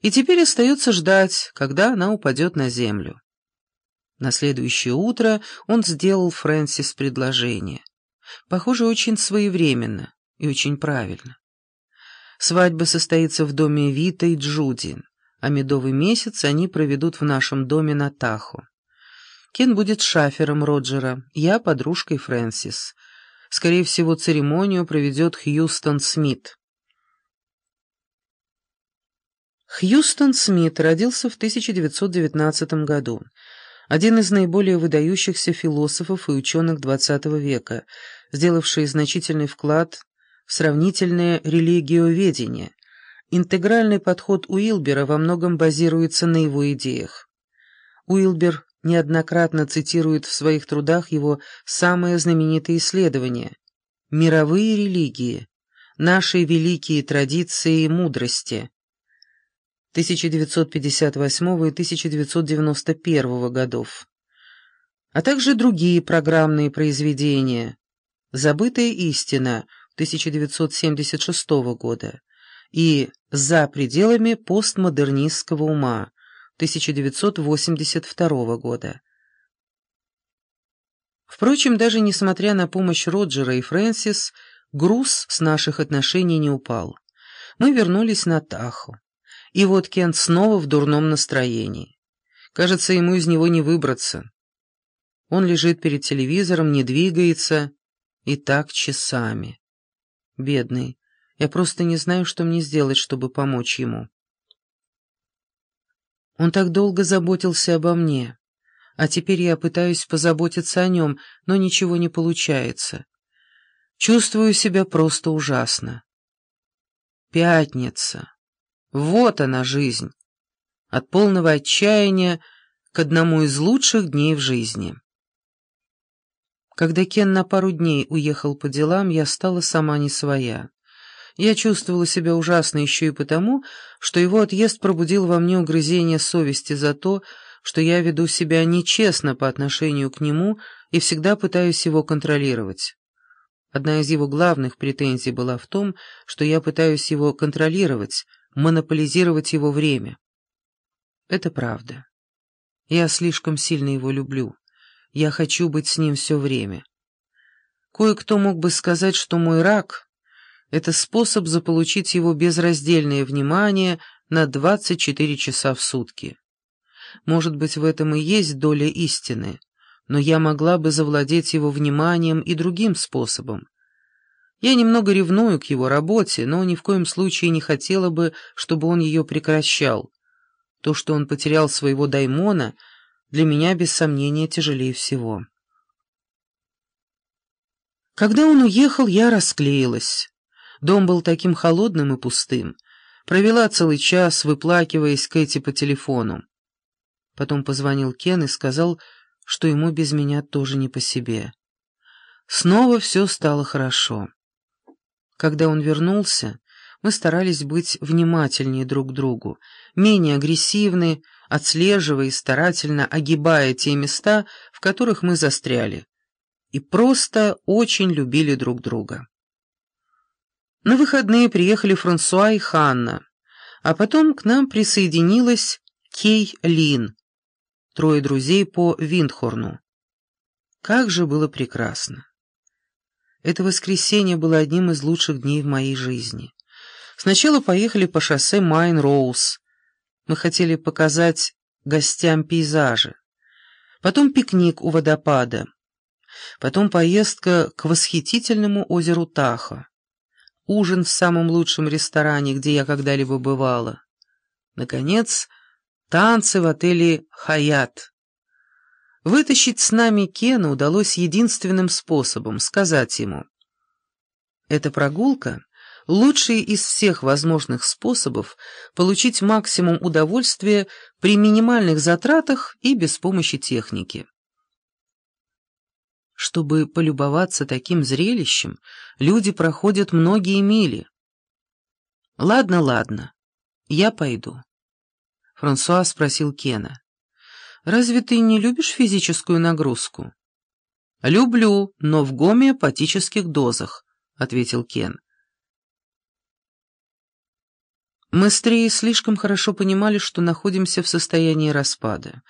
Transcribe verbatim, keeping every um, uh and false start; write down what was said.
И теперь остается ждать, когда она упадет на землю. На следующее утро он сделал Фрэнсис предложение. Похоже, очень своевременно и очень правильно. Свадьба состоится в доме Вита и Джуди, а медовый месяц они проведут в нашем доме на Тахо. Кен будет шафером Роджера, я подружкой Фрэнсис. Скорее всего, церемонию проведет Хьюстон Смит. Хьюстон Смит родился в тысяча девятьсот девятнадцатом году. Один из наиболее выдающихся философов и ученых двадцатого века, сделавший значительный вклад в сравнительное религиоведение. Интегральный подход Уилбера во многом базируется на его идеях. Уилбер неоднократно цитирует в своих трудах его самое знаменитое исследование «Мировые религии. Наши великие традиции и мудрости» тысяча девятьсот пятьдесят восьмого и тысяча девятьсот девяносто первого годов, а также другие программные произведения «Забытая истина» тысяча девятьсот семьдесят шестого года и «За пределами постмодернистского ума» тысяча девятьсот восемьдесят второго года. Впрочем, даже несмотря на помощь Роджера и Фрэнсис, груз с наших отношений не упал. Мы вернулись на Тахо. И вот Кент снова в дурном настроении. Кажется, ему из него не выбраться. Он лежит перед телевизором, не двигается, и так часами. Бедный, я просто не знаю, что мне сделать, чтобы помочь ему. Он так долго заботился обо мне, а теперь я пытаюсь позаботиться о нем, но ничего не получается. Чувствую себя просто ужасно. Пятница. Вот она, жизнь. От полного отчаяния к одному из лучших дней в жизни. Когда Кен на пару дней уехал по делам, я стала сама не своя. Я чувствовала себя ужасно еще и потому, что его отъезд пробудил во мне угрызение совести за то, что я веду себя нечестно по отношению к нему и всегда пытаюсь его контролировать. Одна из его главных претензий была в том, что я пытаюсь его контролировать, монополизировать его время. Это правда. Я слишком сильно его люблю. Я хочу быть с ним все время. Кое-кто мог бы сказать, что мой рак — это способ заполучить его безраздельное внимание на двадцать четыре часа в сутки. Может быть, в этом и есть доля истины, но я могла бы завладеть его вниманием и другим способом. Я немного ревную к его работе, но ни в коем случае не хотела бы, чтобы он ее прекращал. То, что он потерял своего даймона, для меня, без сомнения, тяжелее всего. Когда он уехал, я расклеилась. Дом был таким холодным и пустым. Провела целый час, выплакиваясь Кэти по телефону. Потом позвонил Кен и сказал, что ему без меня тоже не по себе. Снова все стало хорошо. Когда он вернулся, мы старались быть внимательнее друг к другу, менее агрессивны, отслеживая и старательно огибая те места, в которых мы застряли, и просто очень любили друг друга. На выходные приехали Франсуа и Ханна, а потом к нам присоединилась Кей Лин, трое друзей по Виндхорну. Как же было прекрасно! Это воскресенье было одним из лучших дней в моей жизни. Сначала поехали по шоссе Майн-Роуз. Мы хотели показать гостям пейзажи. Потом пикник у водопада. Потом поездка к восхитительному озеру Тахо. Ужин в самом лучшем ресторане, где я когда-либо бывала. Наконец, танцы в отеле «Хаят». Вытащить с нами Кена удалось единственным способом — сказать ему: «Эта прогулка — лучший из всех возможных способов получить максимум удовольствия при минимальных затратах и без помощи техники». Чтобы полюбоваться таким зрелищем, люди проходят многие мили. «Ладно, ладно, я пойду». Франсуа спросил Кена: «Разве ты не любишь физическую нагрузку?» «Люблю, но в гомеопатических дозах», — ответил Кен. Мы с Трией слишком хорошо понимали, что находимся в состоянии распада.